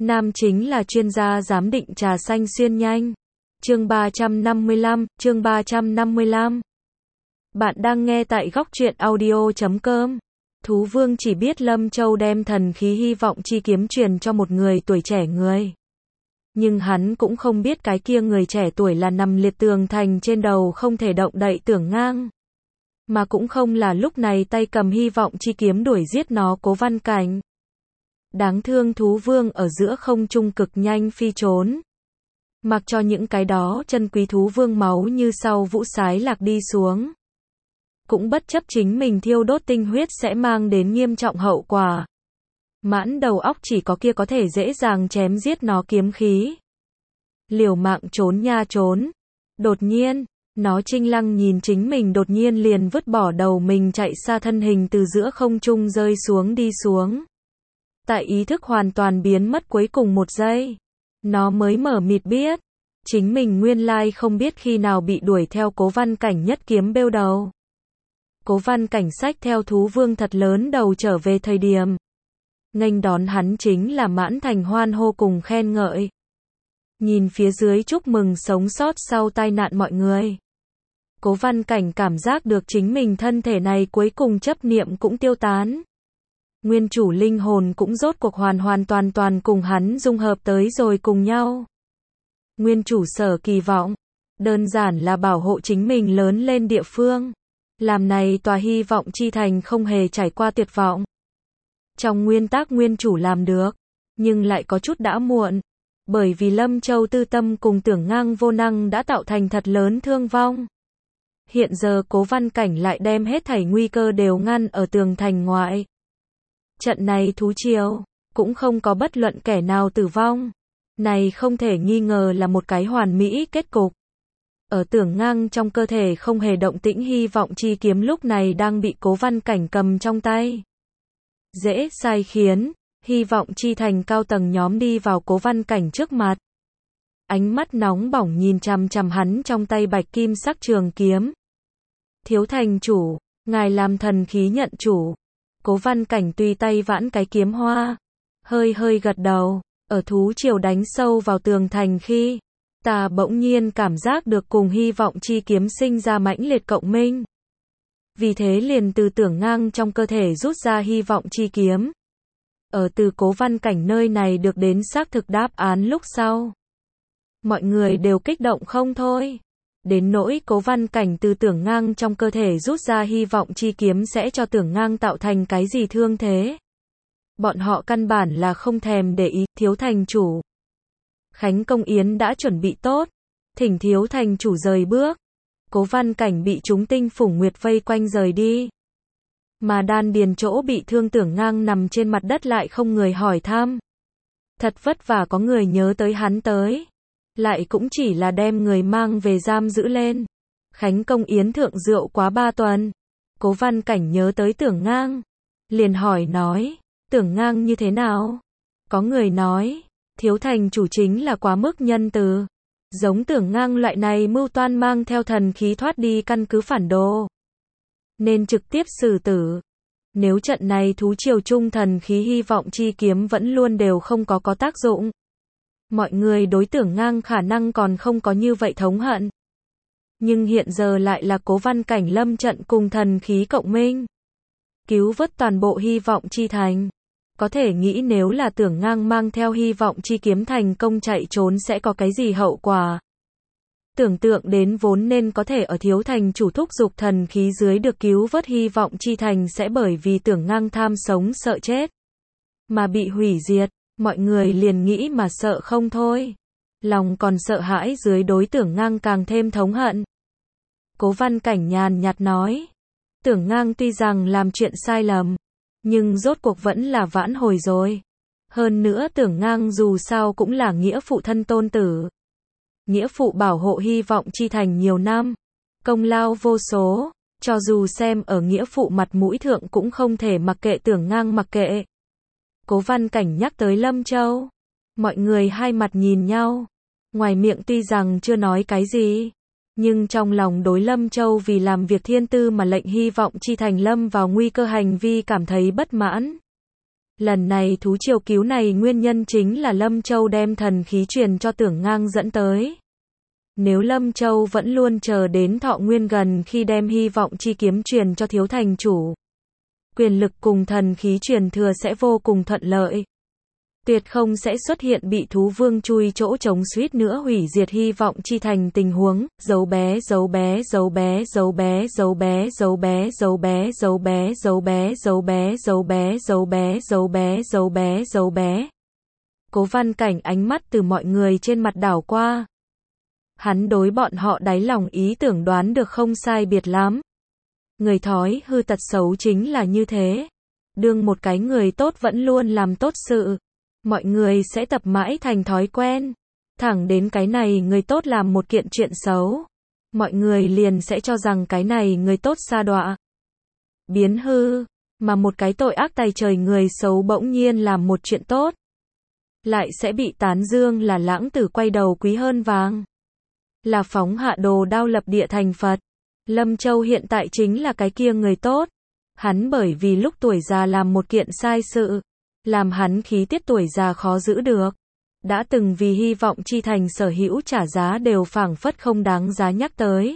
Nam chính là chuyên gia giám định trà xanh xuyên nhanh. Chương 355. Bạn đang nghe tại góc truyện audio.com. Thú Vương chỉ biết Lâm Châu đem thần khí hy vọng chi kiếm truyền cho một người tuổi trẻ người. Nhưng hắn cũng không biết cái kia người trẻ tuổi là nằm liệt tường thành trên đầu không thể động đậy Tưởng Ngang. Mà cũng không là lúc này tay cầm hy vọng chi kiếm đuổi giết nó Cố Văn Cảnh. Đáng thương Thú Vương ở giữa không trung cực nhanh phi trốn. Mặc cho những cái đó chân quý thú vương máu như sau vũ sái lạc đi xuống. Cũng bất chấp chính mình thiêu đốt tinh huyết sẽ mang đến nghiêm trọng hậu quả. Mãn đầu óc chỉ có kia có thể dễ dàng chém giết nó kiếm khí. Liều mạng trốn nha trốn. Đột nhiên, nó Trinh Lăng nhìn chính mình đột nhiên liền vứt bỏ đầu mình chạy xa thân hình từ giữa không trung rơi xuống đi xuống. Tại ý thức hoàn toàn biến mất cuối cùng một giây. Nó mới mở mịt biết. Chính mình nguyên lai không biết khi nào bị đuổi theo Cố Văn Cảnh nhất kiếm bêu đầu. Cố Văn Cảnh xách theo Thú Vương thật lớn đầu trở về thời điểm. Nghênh đón hắn chính là mãn thành hoan hô cùng khen ngợi. Nhìn phía dưới chúc mừng sống sót sau tai nạn mọi người. Cố Văn Cảnh cảm giác được chính mình thân thể này cuối cùng chấp niệm cũng tiêu tán. Nguyên chủ linh hồn cũng rốt cuộc hoàn toàn cùng hắn dung hợp tới rồi cùng nhau. Nguyên chủ sở kỳ vọng, đơn giản là bảo hộ chính mình lớn lên địa phương. Làm này tòa hy vọng chi thành không hề trải qua tuyệt vọng. Trong nguyên tắc nguyên chủ làm được, nhưng lại có chút đã muộn. Bởi vì Lâm Châu tư tâm cùng Tưởng Ngang vô năng đã tạo thành thật lớn thương vong. Hiện giờ Cố Văn Cảnh lại đem hết thảy nguy cơ đều ngăn ở tường thành ngoại. Trận này thú triều, cũng không có bất luận kẻ nào tử vong. Này không thể nghi ngờ là một cái hoàn mỹ kết cục. Ở Tưởng Ngang trong cơ thể không hề động tĩnh hy vọng chi kiếm lúc này đang bị Cố Văn Cảnh cầm trong tay. Dễ sai khiến, hy vọng chi thành cao tầng nhóm đi vào Cố Văn Cảnh trước mặt. Ánh mắt nóng bỏng nhìn chằm chằm hắn trong tay bạch kim sắc trường kiếm. Thiếu thành chủ, ngài làm thần khí nhận chủ. Cố Văn Cảnh tùy tay vãn cái kiếm hoa. Hơi gật đầu, ở thú triều đánh sâu vào tường thành khi. Ta bỗng nhiên cảm giác được cùng hy vọng chi kiếm sinh ra mãnh liệt cộng minh. Vì thế liền từ Tưởng Ngang trong cơ thể rút ra hy vọng chi kiếm. Ở từ Cố Văn Cảnh nơi này được đến xác thực đáp án lúc sau. Mọi người đều kích động không thôi. Đến nỗi Cố Văn Cảnh từ Tưởng Ngang trong cơ thể rút ra hy vọng chi kiếm sẽ cho Tưởng Ngang tạo thành cái gì thương thế. Bọn họ căn bản là không thèm để ý. Thiếu thành chủ. Khánh công yến đã chuẩn bị tốt. Thỉnh thiếu thành chủ rời bước. Cố Văn Cảnh bị chúng tinh phủng nguyệt vây quanh rời đi. Mà đan điền chỗ bị thương Tưởng Ngang nằm trên mặt đất lại không người hỏi thăm. Thật vất vả có người nhớ tới hắn tới. Lại cũng chỉ là đem người mang về giam giữ lên. Khánh công yến thượng rượu quá 3 tuần. Cố Văn Cảnh nhớ tới Tưởng Ngang. Liền hỏi nói, Tưởng Ngang như thế nào? Có người nói, thiếu thành chủ chính là quá mức nhân từ. Giống Tưởng Ngang loại này mưu toan mang theo thần khí thoát đi căn cứ phản đồ. Nên trực tiếp xử tử. Nếu trận này thú triều trung thần khí hy vọng chi kiếm vẫn luôn đều không có tác dụng. Mọi người đối Tưởng Ngang khả năng còn không có như vậy thống hận. Nhưng hiện giờ lại là Cố Văn Cảnh lâm trận cùng thần khí cộng minh. Cứu vớt toàn bộ hy vọng chi thành. Có thể nghĩ nếu là Tưởng Ngang mang theo hy vọng chi kiếm thành công chạy trốn sẽ có cái gì hậu quả. Tưởng tượng đến vốn nên có thể ở thiếu thành chủ thúc giục thần khí dưới được cứu vớt hy vọng chi thành sẽ bởi vì Tưởng Ngang tham sống sợ chết. Mà bị hủy diệt, mọi người liền nghĩ mà sợ không thôi. Lòng còn sợ hãi dưới đối Tưởng Ngang càng thêm thống hận. Cố Văn Cảnh nhàn nhạt nói. Tưởng Ngang tuy rằng làm chuyện sai lầm. Nhưng rốt cuộc vẫn là vãn hồi rồi. Hơn nữa Tưởng Ngang dù sao cũng là nghĩa phụ thân tôn tử. Nghĩa phụ bảo hộ hy vọng chi thành nhiều năm. Công lao vô số. Cho dù xem ở nghĩa phụ mặt mũi thượng cũng không thể mặc kệ Tưởng Ngang mặc kệ. Cố Văn Cảnh nhắc tới Lâm Châu. Mọi người hai mặt nhìn nhau. Ngoài miệng tuy rằng chưa nói cái gì. Nhưng trong lòng đối Lâm Châu vì làm việc thiên tư mà lệnh hy vọng chi thành lâm vào nguy cơ hành vi cảm thấy bất mãn. Lần này thú triều cứu này nguyên nhân chính là Lâm Châu đem thần khí truyền cho Tưởng Ngang dẫn tới. Nếu Lâm Châu vẫn luôn chờ đến thọ nguyên gần khi đem hy vọng chi kiếm truyền cho thiếu thành chủ, quyền lực cùng thần khí truyền thừa sẽ vô cùng thuận lợi. Tuyệt không sẽ xuất hiện bị thú vương chui chỗ trống suýt nữa hủy diệt hy vọng chi thành tình huống, dấu bé dấu bé dấu bé dấu bé dấu bé dấu bé dấu bé dấu bé dấu bé dấu bé dấu bé dấu bé dấu bé dấu bé dấu bé. Cố Văn Cảnh ánh mắt từ mọi người trên mặt đảo qua. Hắn đối bọn họ đáy lòng ý tưởng đoán được không sai biệt lắm. Người thói hư tật xấu chính là như thế. Đương một cái người tốt vẫn luôn làm tốt sự, mọi người sẽ tập mãi thành thói quen. Thẳng đến cái này người tốt làm một kiện chuyện xấu, mọi người liền sẽ cho rằng cái này người tốt sa đọa, biến hư, mà một cái tội ác tày trời người xấu bỗng nhiên làm một chuyện tốt, lại sẽ bị tán dương là lãng tử quay đầu quý hơn vàng, là phóng hạ đồ đao lập địa thành Phật. Lâm Châu hiện tại chính là cái kia người tốt. Hắn bởi vì lúc tuổi già làm một kiện sai sự, làm hắn khí tiết tuổi già khó giữ được. Đã từng vì hy vọng chi thành sở hữu trả giá đều phảng phất không đáng giá nhắc tới.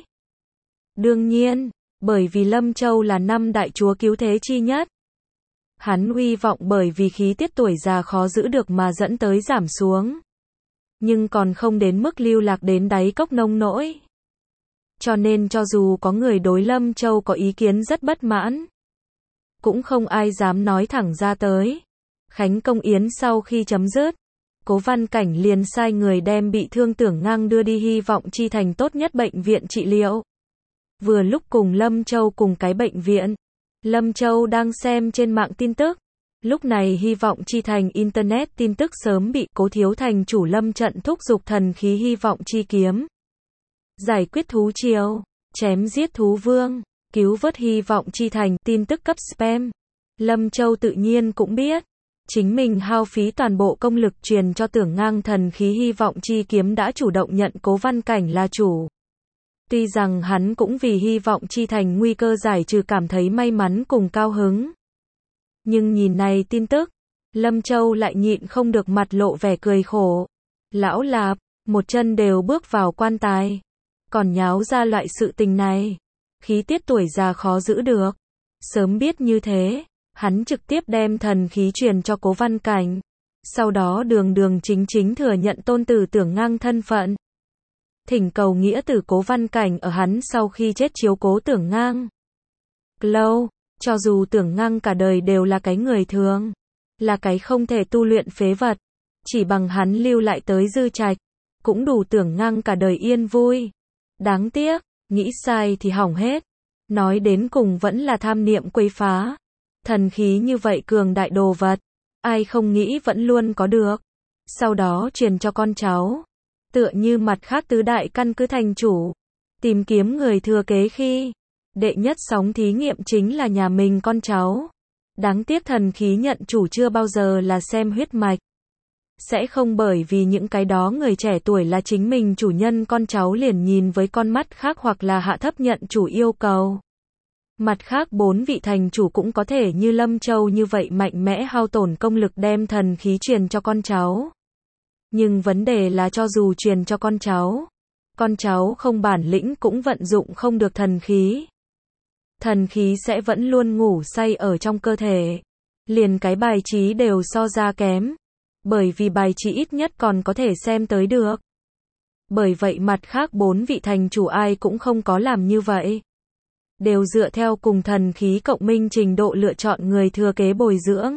Đương nhiên, bởi vì Lâm Châu là năm đại chúa cứu thế chi nhất, hắn hy vọng bởi vì khí tiết tuổi già khó giữ được mà dẫn tới giảm xuống. Nhưng còn không đến mức lưu lạc đến đáy cốc nông nỗi. Cho nên cho dù có người đối Lâm Châu có ý kiến rất bất mãn, cũng không ai dám nói thẳng ra tới. Khánh công yến sau khi chấm dứt, Cố Văn Cảnh liền sai người đem bị thương Tưởng Ngang đưa đi hy vọng chi thành tốt nhất bệnh viện trị liệu. Vừa lúc cùng Lâm Châu cùng cái bệnh viện, Lâm Châu đang xem trên mạng tin tức. Lúc này hy vọng chi thành Internet tin tức sớm bị Cố thiếu thành chủ Lâm trận thúc giục thần khí hy vọng chi kiếm. Giải quyết thú triều, chém giết thú vương, cứu vớt hy vọng chi thành, tin tức cấp spam. Lâm Châu tự nhiên cũng biết, chính mình hao phí toàn bộ công lực truyền cho Tưởng Ngang thần khí hy vọng chi kiếm đã chủ động nhận Cố Văn Cảnh là chủ. Tuy rằng hắn cũng vì hy vọng chi thành nguy cơ giải trừ cảm thấy may mắn cùng cao hứng. Nhưng nhìn này tin tức, Lâm Châu lại nhịn không được mặt lộ vẻ cười khổ. Lão Lạp, một chân đều bước vào quan tài, còn nháo ra loại sự tình này. Khí tiết tuổi già khó giữ được. Sớm biết như thế, hắn trực tiếp đem thần khí truyền cho Cố Văn Cảnh. Sau đó đường đường chính chính thừa nhận tôn tử Tưởng Ngang thân phận. Thỉnh cầu nghĩa tử Cố Văn Cảnh ở hắn sau khi chết chiếu cố Tưởng Ngang. Lâu, cho dù Tưởng Ngang cả đời đều là cái người thường, là cái không thể tu luyện phế vật, chỉ bằng hắn lưu lại tới dư trạch, cũng đủ Tưởng Ngang cả đời yên vui. Đáng tiếc, nghĩ sai thì hỏng hết. Nói đến cùng vẫn là tham niệm quấy phá. Thần khí như vậy cường đại đồ vật, ai không nghĩ vẫn luôn có được. Sau đó truyền cho con cháu. Tựa như mặt khác tứ đại căn cứ thành chủ, tìm kiếm người thừa kế khi đệ nhất sóng thí nghiệm chính là nhà mình con cháu. Đáng tiếc thần khí nhận chủ chưa bao giờ là xem huyết mạch. Sẽ không bởi vì những cái đó người trẻ tuổi là chính mình chủ nhân con cháu liền nhìn với con mắt khác hoặc là hạ thấp nhận chủ yêu cầu. Mặt khác 4 vị thành chủ cũng có thể như Lâm Châu như vậy mạnh mẽ hao tổn công lực đem thần khí truyền cho con cháu. Nhưng vấn đề là cho dù truyền cho con cháu không bản lĩnh cũng vận dụng không được thần khí. Thần khí sẽ vẫn luôn ngủ say ở trong cơ thể. Liền cái bài trí đều so ra kém. Bởi vì bài trí ít nhất còn có thể xem tới được. Bởi vậy mặt khác 4 vị thành chủ ai cũng không có làm như vậy. Đều dựa theo cùng thần khí cộng minh trình độ lựa chọn người thừa kế bồi dưỡng.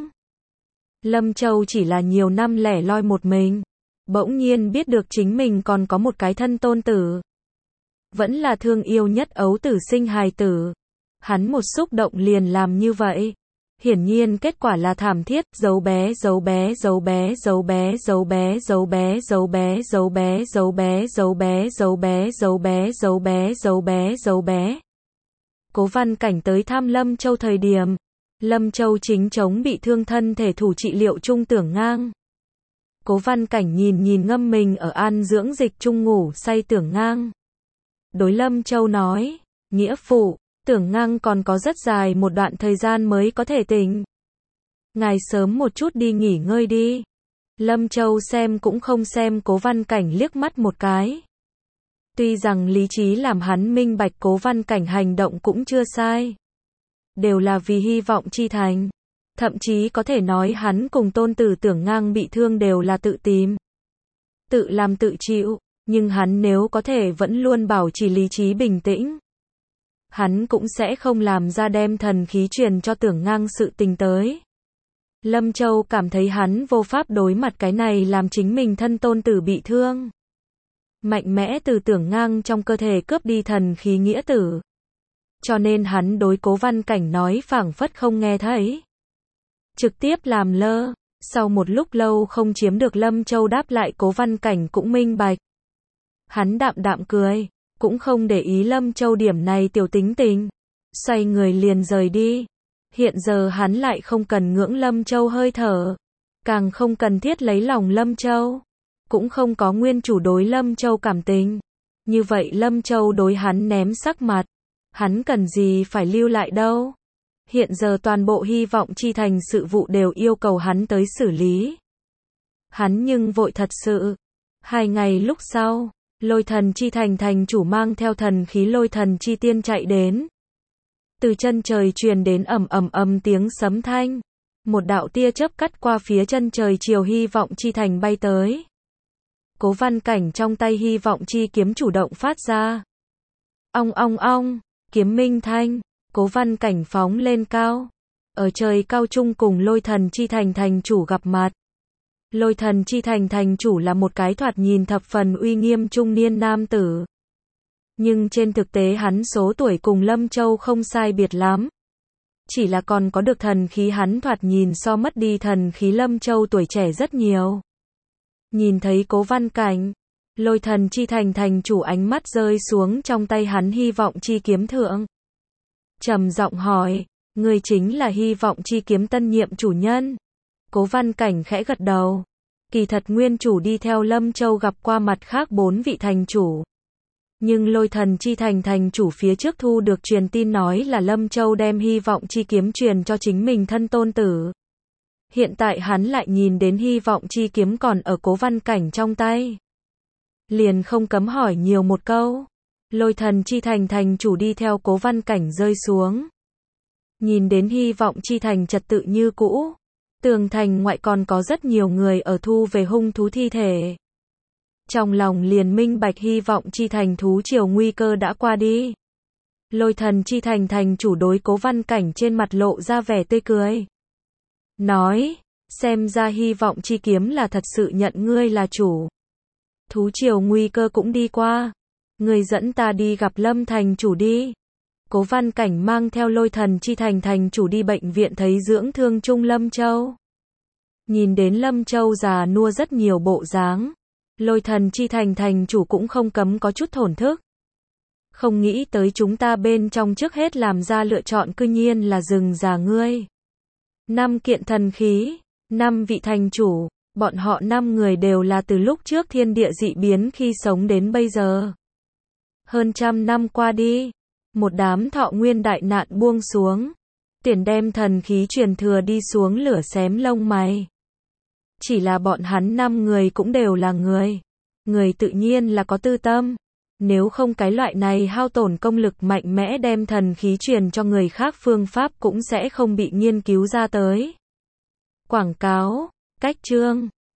Lâm Châu chỉ là nhiều năm lẻ loi một mình. Bỗng nhiên biết được chính mình còn có một cái thân tôn tử. Vẫn là thương yêu nhất ấu tử sinh hài tử. Hắn một xúc động liền làm như vậy. Hiển nhiên kết quả là thảm thiết, dấu bé dấu bé dấu bé dấu bé dấu bé dấu bé dấu bé dấu bé dấu bé dấu bé dấu bé dấu bé dấu bé dấu bé dấu bé. Cố Văn Cảnh tới thăm Lâm Châu thời điểm, Lâm Châu chính chống bị thương thân thể thủ trị liệu chung Tưởng Ngang. Cố Văn Cảnh nhìn ngâm mình ở an dưỡng dịch chung ngủ say Tưởng Ngang. Đối Lâm Châu nói, nghĩa phụ, Tưởng Ngang còn có rất dài một đoạn thời gian mới có thể tỉnh. Ngài sớm một chút đi nghỉ ngơi đi. Lâm Châu xem cũng không xem Cố Văn Cảnh liếc mắt một cái. Tuy rằng lý trí làm hắn minh bạch Cố Văn Cảnh hành động cũng chưa sai. Đều là vì hy vọng chi thành. Thậm chí có thể nói hắn cùng tôn tử Tưởng Ngang bị thương đều là tự tìm. Tự làm tự chịu, nhưng hắn nếu có thể vẫn luôn bảo trì lý trí bình tĩnh. Hắn cũng sẽ không làm ra đem thần khí truyền cho Tưởng Ngang sự tình tới. Lâm Châu cảm thấy hắn vô pháp đối mặt cái này làm chính mình thân tôn tử bị thương. Mạnh mẽ từ Tưởng Ngang trong cơ thể cướp đi thần khí nghĩa tử. Cho nên hắn đối Cố Văn Cảnh nói phảng phất không nghe thấy. Trực tiếp làm lơ. Sau một lúc lâu không chiếm được Lâm Châu đáp lại, Cố Văn Cảnh cũng minh bạch. Hắn đạm đạm cười, cũng không để ý Lâm Châu điểm này tiểu tính tình. Xoay người liền rời đi. Hiện giờ hắn lại không cần ngưỡng Lâm Châu hơi thở. Càng không cần thiết lấy lòng Lâm Châu. Cũng không có nguyên chủ đối Lâm Châu cảm tình. Như vậy Lâm Châu đối hắn ném sắc mặt. Hắn cần gì phải lưu lại đâu. Hiện giờ toàn bộ hy vọng chi thành sự vụ đều yêu cầu hắn tới xử lý. Hắn nhưng vội thật sự. 2 ngày lúc sau, Lôi Thần chi thành thành chủ mang theo thần khí Lôi Thần chi tiên chạy đến. Từ chân trời truyền đến ầm ầm ầm tiếng sấm thanh. Một đạo tia chớp cắt qua phía chân trời chiều hy vọng chi thành bay tới. Cố Văn Cảnh trong tay hy vọng chi kiếm chủ động phát ra. Ong ong ong, kiếm minh thanh. Cố Văn Cảnh phóng lên cao. Ở trời cao trung cùng Lôi Thần chi thành thành chủ gặp mặt. Lôi Thần chi thành thành chủ là một cái thoạt nhìn thập phần uy nghiêm trung niên nam tử. Nhưng trên thực tế hắn số tuổi cùng Lâm Châu không sai biệt lắm. Chỉ là còn có được thần khí, hắn thoạt nhìn so mất đi thần khí Lâm Châu tuổi trẻ rất nhiều. Nhìn thấy Cố Văn Cảnh, Lôi Thần chi thành thành chủ ánh mắt rơi xuống trong tay hắn hy vọng chi kiếm thượng. Trầm giọng hỏi, người chính là hy vọng chi kiếm tân nhiệm chủ nhân. Cố Văn Cảnh khẽ gật đầu. Kỳ thật nguyên chủ đi theo Lâm Châu gặp qua mặt khác 4 vị thành chủ. Nhưng Lôi Thần chi thành thành chủ phía trước thu được truyền tin nói là Lâm Châu đem hy vọng chi kiếm truyền cho chính mình thân tôn tử. Hiện tại hắn lại nhìn đến hy vọng chi kiếm còn ở Cố Văn Cảnh trong tay. Liền không cấm hỏi nhiều một câu. Lôi Thần chi thành thành chủ đi theo Cố Văn Cảnh rơi xuống. Nhìn đến hy vọng chi thành trật tự như cũ. Tường thành ngoại còn có rất nhiều người ở thu về hung thú thi thể. Trong lòng liền minh bạch hy vọng chi thành thú triều nguy cơ đã qua đi. Lôi Thần chi thành thành chủ đối Cố Văn Cảnh trên mặt lộ ra vẻ tươi cười. Nói, xem ra hy vọng chi kiếm là thật sự nhận ngươi là chủ. Thú triều nguy cơ cũng đi qua. Ngươi dẫn ta đi gặp Lâm thành chủ đi. Cố Văn Cảnh mang theo Lôi Thần chi thành thành chủ đi bệnh viện thấy dưỡng thương chung Lâm Châu. Nhìn đến Lâm Châu già nua rất nhiều bộ dáng. Lôi Thần chi thành thành chủ cũng không cấm có chút thổn thức. Không nghĩ tới chúng ta bên trong trước hết làm ra lựa chọn cư nhiên là rừng già ngươi. 5 kiện thần khí, 5 vị thành chủ, bọn họ 5 người đều là từ lúc trước thiên địa dị biến khi sống đến bây giờ. Hơn 100 năm qua đi, một đám thọ nguyên đại nạn buông xuống. Tiền đem thần khí truyền thừa đi xuống lửa xém lông mày. Chỉ là bọn hắn 5 người cũng đều là người. Người tự nhiên là có tư tâm. Nếu không cái loại này hao tổn công lực mạnh mẽ đem thần khí truyền cho người khác phương pháp cũng sẽ không bị nghiên cứu ra tới. Quảng cáo, cách chương